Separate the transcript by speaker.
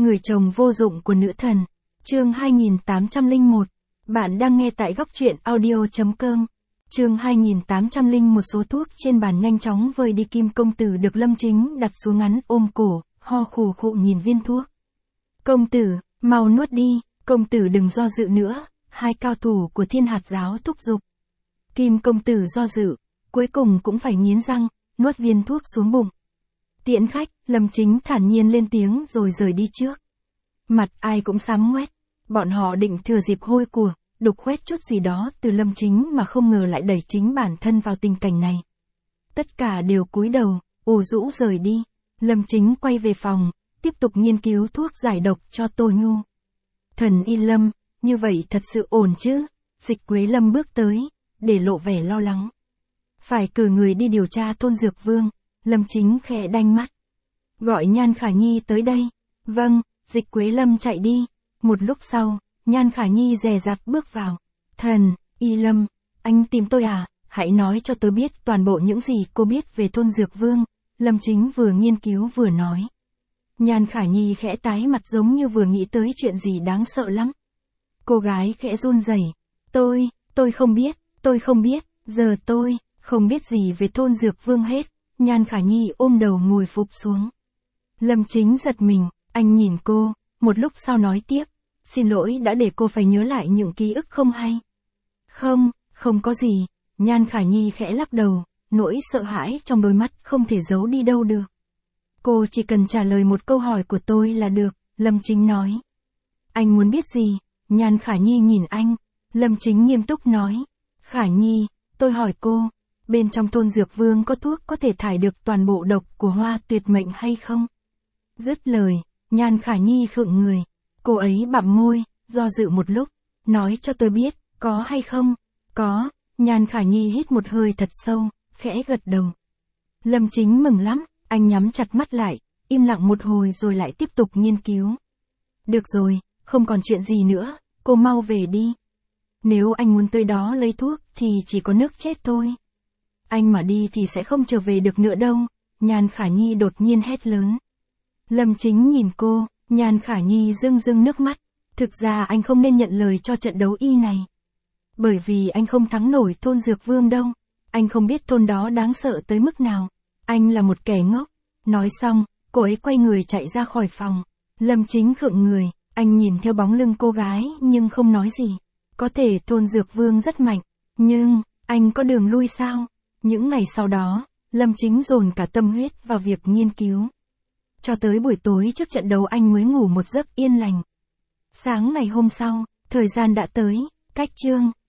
Speaker 1: Người chồng vô dụng của nữ thần. Chương 2801. Bạn đang nghe tại góc truyện audio.com. Chương 2801. Một số thuốc trên bàn nhanh chóng vơi đi. Kim công tử được Lâm Chính đặt xuống ngắn ôm cổ, ho khù khụ nhìn viên thuốc. Công tử, mau nuốt đi, công tử đừng do dự nữa, hai cao thủ của Thiên Hạt giáo thúc giục. Kim công tử do dự, cuối cùng cũng phải nghiến răng, nuốt viên thuốc xuống bụng. Tiễn khách, Lâm Chính thản nhiên lên tiếng rồi rời đi trước. Mặt ai cũng xám ngoét, bọn họ định thừa dịp hôi của, đục khoét chút gì đó từ Lâm Chính mà không ngờ lại đẩy chính bản thân vào tình cảnh này. Tất cả đều cúi đầu, ủ rũ rời đi. Lâm Chính quay về phòng, tiếp tục nghiên cứu thuốc giải độc cho Tô Nhu. Thần y Lâm, như vậy thật sự ổn chứ? Dịch Quế Lâm bước tới, để lộ vẻ lo lắng. Phải cử người đi điều tra Tôn Dược Vương. Lâm Chính khẽ đanh mắt. Gọi Nhan Khả Nhi tới đây. Vâng, Dịch Quế Lâm chạy đi. Một lúc sau, Nhan Khả Nhi dè dặt bước vào. Thần y Lâm, anh tìm tôi à? Hãy nói cho tôi biết toàn bộ những gì cô biết về Tôn Dược Vương. Lâm Chính vừa nghiên cứu vừa nói. Nhan Khả Nhi khẽ tái mặt giống như vừa nghĩ tới chuyện gì đáng sợ lắm. Cô gái khẽ run rẩy. Tôi không biết, giờ tôi không biết gì về Tôn Dược Vương hết. Nhan Khả Nhi ôm đầu ngồi phục xuống. Lâm Chính giật mình, anh nhìn cô, một lúc sau nói tiếp. Xin lỗi đã để cô phải nhớ lại những ký ức không hay. Không có gì. Nhan Khả Nhi khẽ lắc đầu, nỗi sợ hãi trong đôi mắt không thể giấu đi đâu được. Cô chỉ cần trả lời một câu hỏi của tôi là được, Lâm Chính nói. Anh muốn biết gì? Nhan Khả Nhi nhìn anh. Lâm Chính nghiêm túc nói. Khả Nhi, tôi hỏi cô, bên trong Tôn Dược Vương có thuốc có thể thải được toàn bộ độc của hoa tuyệt mệnh hay không? Dứt lời, Nhan Khả Nhi khựng người. Cô ấy bặm môi, do dự một lúc, nói cho tôi biết, có hay không? Có. Nhan Khả Nhi hít một hơi thật sâu, khẽ gật đầu. Lâm Chính mừng lắm, anh nhắm chặt mắt lại, im lặng một hồi rồi lại tiếp tục nghiên cứu. Được rồi, không còn chuyện gì nữa, cô mau về đi. Nếu anh muốn tới đó lấy thuốc thì chỉ có nước chết thôi. Anh mà đi thì sẽ không trở về được nữa đâu, Nhan Khả Nhi đột nhiên hét lớn. Lâm Chính nhìn cô, Nhan Khả Nhi rưng rưng nước mắt. Thực ra anh không nên nhận lời cho trận đấu y này. Bởi vì anh không thắng nổi Tôn Dược Vương đâu. Anh không biết Tôn đó đáng sợ tới mức nào. Anh là một kẻ ngốc. Nói xong, cô ấy quay người chạy ra khỏi phòng. Lâm Chính khựng người, anh nhìn theo bóng lưng cô gái nhưng không nói gì. Có thể Tôn Dược Vương rất mạnh, nhưng, anh có đường lui sao? Những ngày sau đó, Lâm Chính dồn cả tâm huyết vào việc nghiên cứu. Cho tới buổi tối trước trận đấu anh mới ngủ một giấc yên lành. Sáng ngày hôm sau, thời gian đã tới, cách chương